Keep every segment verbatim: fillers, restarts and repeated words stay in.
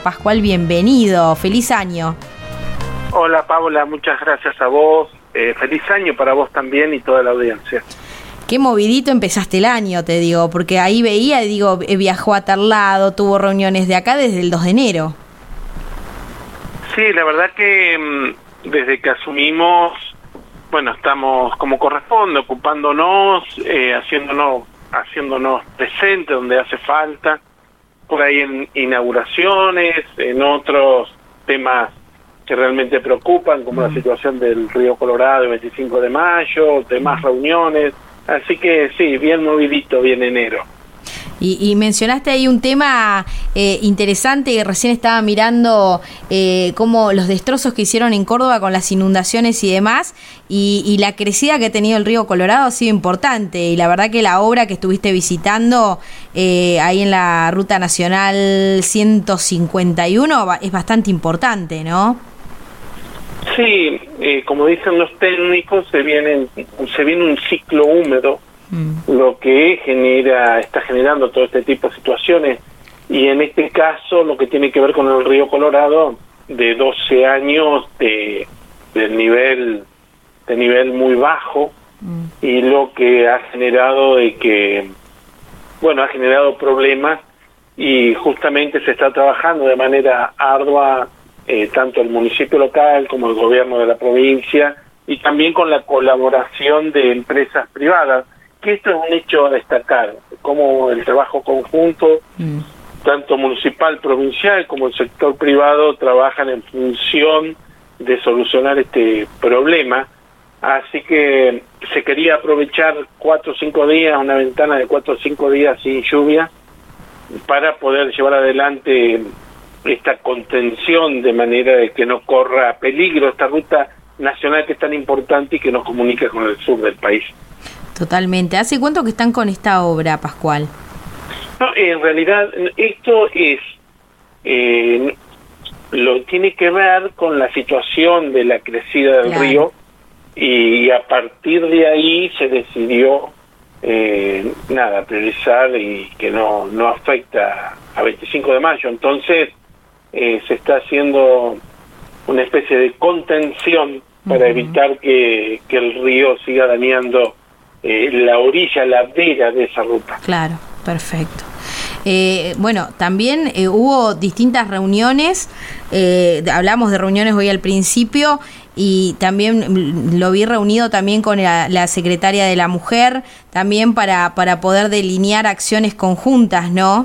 Pascual, bienvenido, feliz año. Hola Paula, muchas gracias a vos, eh, feliz año para vos también y toda la audiencia. Qué movidito empezaste el año, te digo, porque ahí veía, digo, viajó a tal lado, tuvo reuniones de acá desde el dos de enero. Sí, la verdad que mmm, desde que asumimos, bueno, estamos como corresponde, ocupándonos, eh, haciéndonos, haciéndonos presente donde hace falta, por ahí en inauguraciones, en otros temas que realmente preocupan, como mm. la situación del Río Colorado el veinticinco de mayo, demás reuniones, así que sí, bien movidito, bien enero. Y, y mencionaste ahí un tema eh, interesante, que recién estaba mirando eh, cómo los destrozos que hicieron en Córdoba con las inundaciones y demás, y, y la crecida que ha tenido el río Colorado ha sido importante, y la verdad que la obra que estuviste visitando eh, ahí en la Ruta Nacional ciento cincuenta y uno es bastante importante, ¿no? Sí, eh, como dicen los técnicos, se viene, se viene un ciclo húmedo, lo que genera, está generando todo este tipo de situaciones, y en este caso lo que tiene que ver con el río Colorado, de doce años de, de nivel de nivel muy bajo, mm. y lo que ha generado de que, bueno, ha generado problemas, y justamente se está trabajando de manera ardua, eh, tanto el municipio local como el gobierno de la provincia, y también con la colaboración de empresas privadas, que esto es un hecho a destacar, como el trabajo conjunto, mm. tanto municipal, provincial, como el sector privado, trabajan en función de solucionar este problema. Así que se quería aprovechar cuatro o cinco días, una ventana de cuatro o cinco días sin lluvia, para poder llevar adelante esta contención de manera de que no corra peligro esta ruta nacional que es tan importante y que nos comunica con el sur del país. Totalmente. ¿Hace cuánto que están con esta obra, Pascual? No, en realidad esto es eh, lo tiene que ver con la situación de la crecida del claro. río, y a partir de ahí se decidió eh, nada priorizar y que no no afecta a veinticinco de mayo. Entonces eh, se está haciendo una especie de contención para uh-huh. evitar que, que el río siga dañando Eh, la orilla, la vera de esa ruta. Claro, perfecto. Eh, bueno, también eh, hubo distintas reuniones, eh, hablamos de reuniones hoy al principio, y también lo vi reunido también con la, la secretaria de la Mujer, también para, para poder delinear acciones conjuntas, ¿no?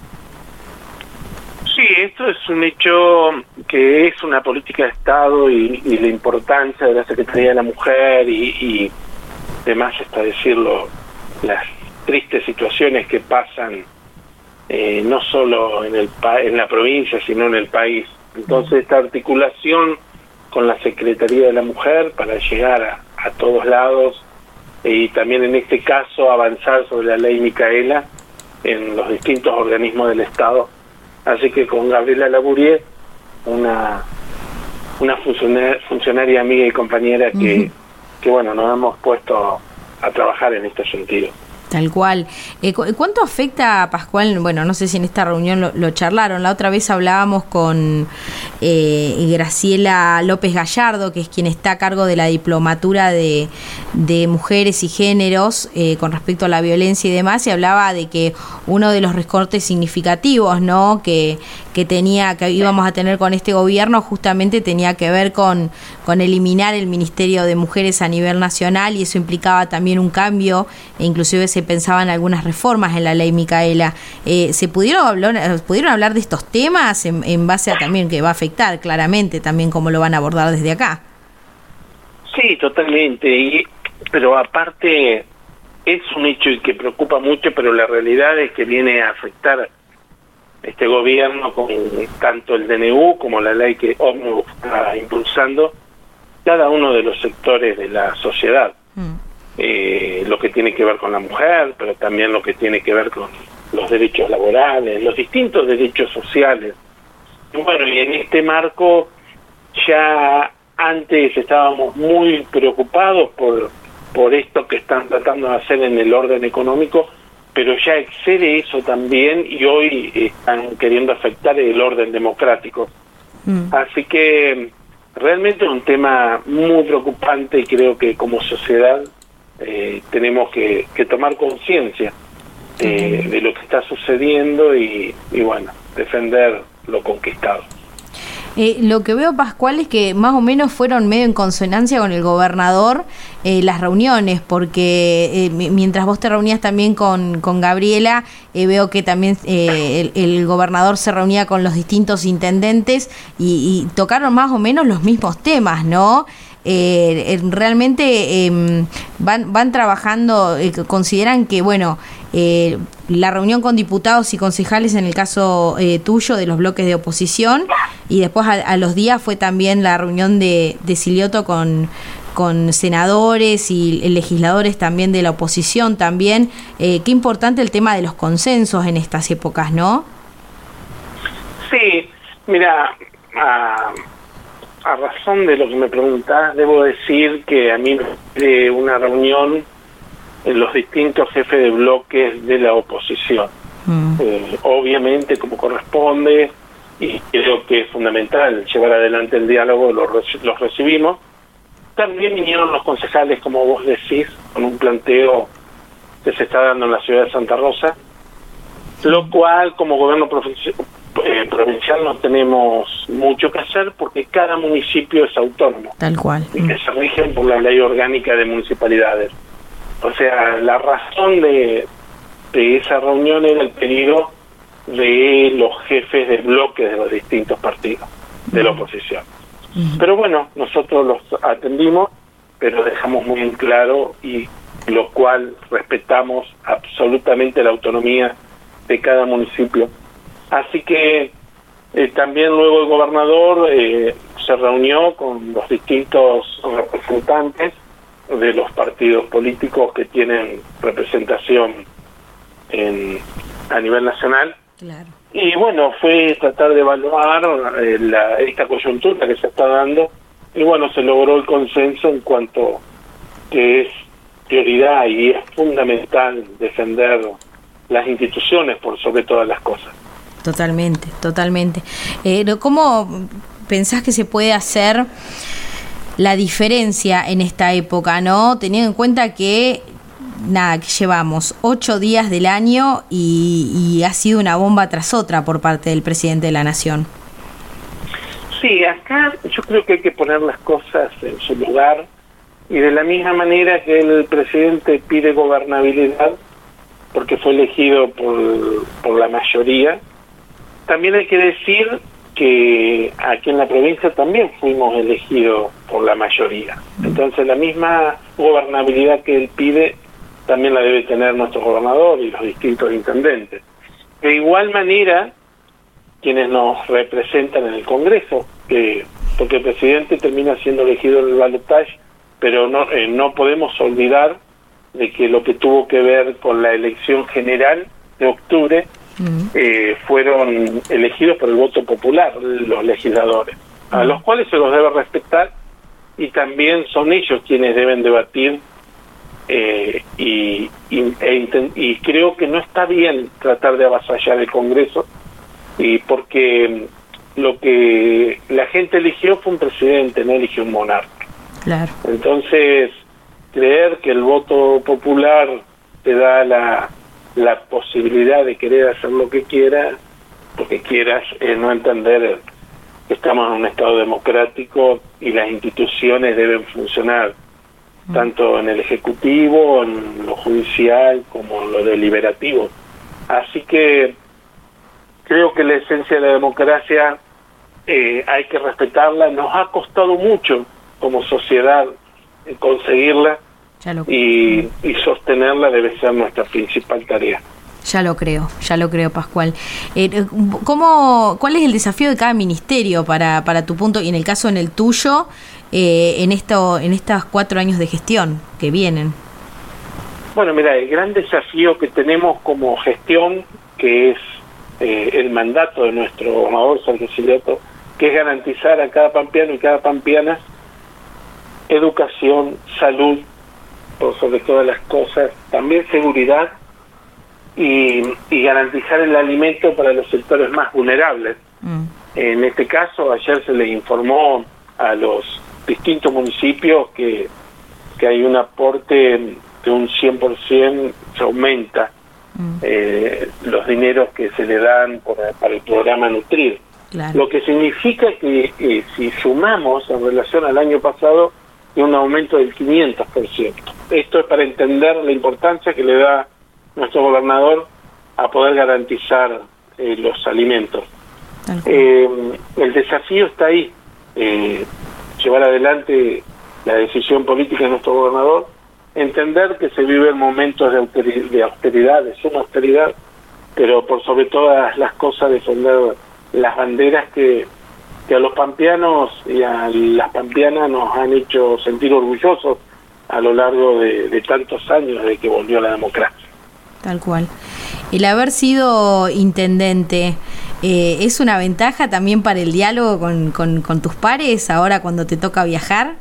Sí, esto es un hecho que es una política de Estado, y, y la importancia de la Secretaría de la Mujer y, y además está decirlo, las tristes situaciones que pasan eh, no solo en el pa- en la provincia, sino en el país. Entonces esta articulación con la Secretaría de la Mujer para llegar a, a todos lados, y también en este caso avanzar sobre la ley Micaela en los distintos organismos del Estado. Así que con Gabriela Laburier, una una funcionaria, funcionaria amiga y compañera que uh-huh. que bueno, nos hemos puesto a trabajar en este sentido. Tal cual. Eh, ¿Cuánto afecta, Pascual? Bueno, no sé si en esta reunión lo, lo charlaron. La otra vez hablábamos con eh, Graciela López Gallardo, que es quien está a cargo de la diplomatura de, de mujeres y géneros eh, con respecto a la violencia y demás, y hablaba de que uno de los recortes significativos, ¿no?, que, que tenía, que íbamos a tener con este gobierno, justamente tenía que ver con, con eliminar el Ministerio de Mujeres a nivel nacional, y eso implicaba también un cambio, e inclusive se pensaban algunas reformas en la ley Micaela. Eh, ¿Se pudieron hablar, pudieron hablar de estos temas en, en base a también que va a afectar claramente también cómo lo van a abordar desde acá? Sí, totalmente. Y, pero aparte es un hecho que preocupa mucho, pero la realidad es que viene a afectar este gobierno con tanto el D N U como la ley que Ómnibus está impulsando cada uno de los sectores de la sociedad. Mm. Eh, lo que tiene que ver con la mujer, pero también lo que tiene que ver con los derechos laborales, los distintos derechos sociales. Y bueno, y en este marco ya antes estábamos muy preocupados por, por esto que están tratando de hacer en el orden económico, pero ya excede eso también y hoy están queriendo afectar el orden democrático. Mm. Así que realmente es un tema muy preocupante y creo que como sociedad eh, tenemos que, que tomar conciencia eh, mm. de lo que está sucediendo y, y bueno, defender lo conquistado. Eh, lo que veo, Pascual, es que más o menos fueron medio en consonancia con el gobernador eh, las reuniones, porque eh, mientras vos te reunías también con, con Gabriela, eh, veo que también eh, el, el gobernador se reunía con los distintos intendentes y, y tocaron más o menos los mismos temas, ¿no? Eh, realmente eh, van van trabajando, eh, consideran que, bueno, eh, la reunión con diputados y concejales en el caso eh, tuyo de los bloques de oposición, y después a, a los días fue también la reunión de, de Silioto con, con senadores y legisladores también de la oposición también. Eh, qué importante el tema de los consensos en estas épocas, ¿no? Sí, mira, uh... a razón de lo que me preguntás, debo decir que a mí de una reunión en los distintos jefes de bloques de la oposición. Mm. Eh, obviamente, como corresponde, y creo que es fundamental llevar adelante el diálogo, los, los recibimos. También vinieron los concejales, como vos decís, con un planteo que se está dando en la ciudad de Santa Rosa, lo cual, como gobierno profesional, Eh, provincial no tenemos mucho que hacer porque cada municipio es autónomo. Tal cual. Y que se rigen por la ley orgánica de municipalidades. O sea, la razón de, de esa reunión era el pedido de los jefes de bloques de los distintos partidos de la oposición. Uh-huh. Pero bueno, nosotros los atendimos, pero dejamos muy en claro, y lo cual respetamos absolutamente la autonomía de cada municipio. Así que eh, también luego el gobernador eh, se reunió con los distintos representantes de los partidos políticos que tienen representación en, a nivel nacional. Claro. Y bueno, fue tratar de evaluar eh, la, esta coyuntura que se está dando, y bueno, se logró el consenso en cuanto que es prioridad y es fundamental defender las instituciones por sobre todas las cosas. Totalmente, totalmente. Eh, ¿Cómo pensás que se puede hacer la diferencia en esta época, no? Teniendo en cuenta que, nada, que llevamos ocho días del año y, y ha sido una bomba tras otra por parte del presidente de la Nación. Sí, acá yo creo que hay que poner las cosas en su lugar, y de la misma manera que el presidente pide gobernabilidad porque fue elegido por, por la mayoría, también hay que decir que aquí en la provincia también fuimos elegidos por la mayoría. Entonces la misma gobernabilidad que él pide también la debe tener nuestro gobernador y los distintos intendentes. De igual manera, quienes nos representan en el Congreso, que porque el presidente termina siendo elegido en el balotaje, pero no, eh, no podemos olvidar de que lo que tuvo que ver con la elección general de octubre, Uh-huh. Eh, fueron elegidos por el voto popular los legisladores, uh-huh. a los cuales se los debe respetar, y también son ellos quienes deben debatir eh, y, y, e intent- y creo que no está bien tratar de avasallar el Congreso, y porque lo que la gente eligió fue un presidente, no eligió un monarca. Claro. Entonces, creer que el voto popular te da la la posibilidad de querer hacer lo que quiera, porque quieras, es no entender que estamos en un Estado democrático y las instituciones deben funcionar, mm. tanto en el Ejecutivo, en lo judicial, como en lo deliberativo. Así que creo que la esencia de la democracia eh, hay que respetarla. Nos ha costado mucho como sociedad conseguirla, Y, y sostenerla debe ser nuestra principal tarea. Ya lo creo, ya lo creo, Pascual. Eh, ¿cómo, ¿Cuál es el desafío de cada ministerio para, para tu punto, y en el caso en el tuyo, eh, en esto en estos cuatro años de gestión que vienen? Bueno, mira, el gran desafío que tenemos como gestión, que es eh, el mandato de nuestro gobernador Sergio Silioto, que es garantizar a cada pampeano y cada pampeana educación, salud, por sobre todas las cosas, también seguridad y, y garantizar el alimento para los sectores más vulnerables. Mm. En este caso, ayer se les informó a los distintos municipios que, que hay un aporte de un cien por ciento, se aumenta mm. eh, los dineros que se le dan por, para el programa Nutrir. Claro. Lo que significa que eh, si sumamos en relación al año pasado, hay un aumento del quinientos por ciento. Esto es para entender la importancia que le da nuestro gobernador a poder garantizar eh, los alimentos. Eh, el desafío está ahí, eh, llevar adelante la decisión política de nuestro gobernador, entender que se viven momentos de austeridad, de austeridad, de suma austeridad, pero por sobre todas las cosas defender las banderas que, que a los pampeanos y a las pampeanas nos han hecho sentir orgullosos a lo largo de, de tantos años de que volvió la democracia. Tal cual. El haber sido intendente, eh, ¿es una ventaja también para el diálogo con, con, con tus pares ahora cuando te toca viajar?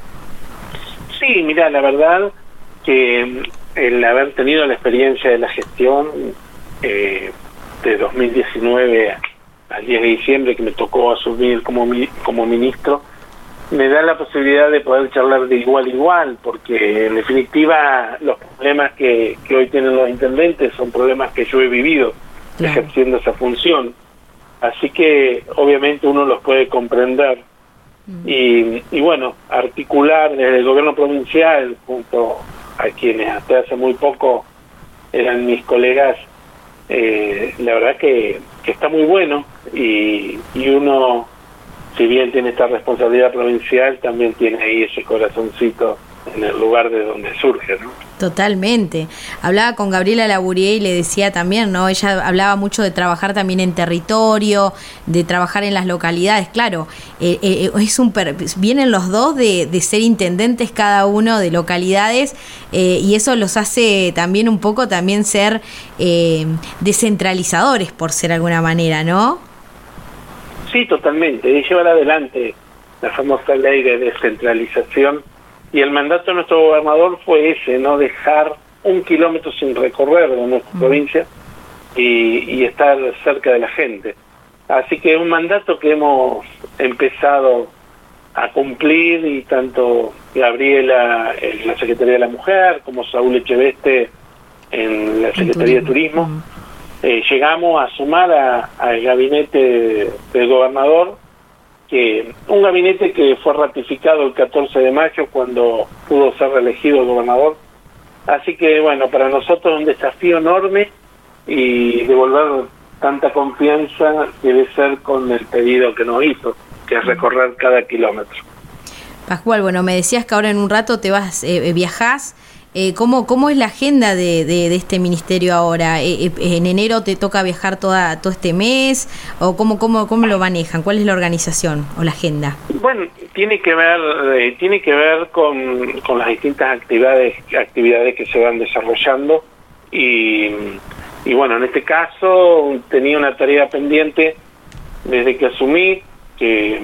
Sí, mira, la verdad que el haber tenido la experiencia de la gestión eh, de dos mil diecinueve al diez de diciembre, que me tocó asumir como, como ministro, me da la posibilidad de poder charlar de igual a igual, porque en definitiva los problemas que, que hoy tienen los intendentes son problemas que yo he vivido, claro, ejerciendo esa función. Así que obviamente uno los puede comprender. Mm. Y, y bueno, articular desde el gobierno provincial junto a quienes hasta hace muy poco eran mis colegas, eh, la verdad que, que está muy bueno, y, y uno, si bien tiene esta responsabilidad provincial, también tiene ahí ese corazoncito en el lugar de donde surge, ¿no? Totalmente. Hablaba con Gabriela Laburier y le decía también, ¿no? Ella hablaba mucho de trabajar también en territorio, de trabajar en las localidades. Claro, eh, eh, es un per- vienen los dos de, de ser intendentes cada uno de localidades, eh, y eso los hace también un poco también ser eh, descentralizadores, por ser de alguna manera, ¿no? Sí, totalmente. Y llevar adelante la famosa ley de descentralización. Y el mandato de nuestro gobernador fue ese, no dejar un kilómetro sin recorrer de nuestra mm. provincia y, y estar cerca de la gente. Así que es un mandato que hemos empezado a cumplir, y tanto Gabriela en la Secretaría de la Mujer como Saúl Echeveste en la Secretaría de Turismo. Mm. Eh, llegamos a sumar al gabinete del gobernador, que un gabinete que fue ratificado el catorce de mayo cuando pudo ser reelegido el gobernador. Así que bueno, para nosotros es un desafío enorme, y devolver tanta confianza debe ser con el pedido que nos hizo, que es recorrer cada kilómetro. Pascual, bueno, me decías que ahora en un rato te vas, eh, viajás. Eh, ¿cómo, ¿Cómo es la agenda de, de, de este ministerio ahora? Eh, eh, ¿En enero te toca viajar toda todo este mes? ¿O cómo, cómo, cómo lo manejan? ¿Cuál es la organización o la agenda? Bueno, tiene que ver eh, tiene que ver con, con las distintas actividades actividades que se van desarrollando, y, y bueno, en este caso tenía una tarea pendiente desde que asumí, que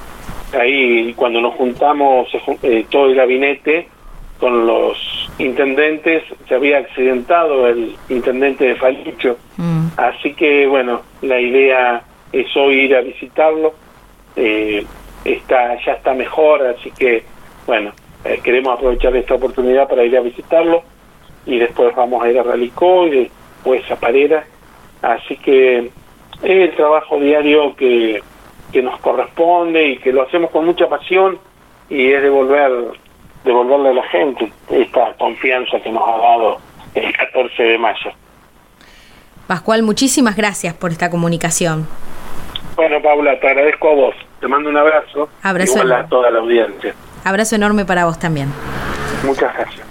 ahí cuando nos juntamos eh, todo el gabinete con los intendentes, se había accidentado el intendente de Falucho, mm. así que bueno, la idea es hoy ir a visitarlo, eh, está ya está mejor, así que bueno, eh, queremos aprovechar esta oportunidad para ir a visitarlo, y después vamos a ir a Ralicó y después a Parera, así que es el trabajo diario que, que nos corresponde y que lo hacemos con mucha pasión, y es devolver devolverle a la gente esta confianza que nos ha dado el catorce de mayo. Pascual, muchísimas gracias por esta comunicación. Bueno, Paula, te agradezco a vos. Te mando un abrazo. Abrazo igual enorme. A toda la audiencia. Abrazo enorme para vos también. Muchas gracias.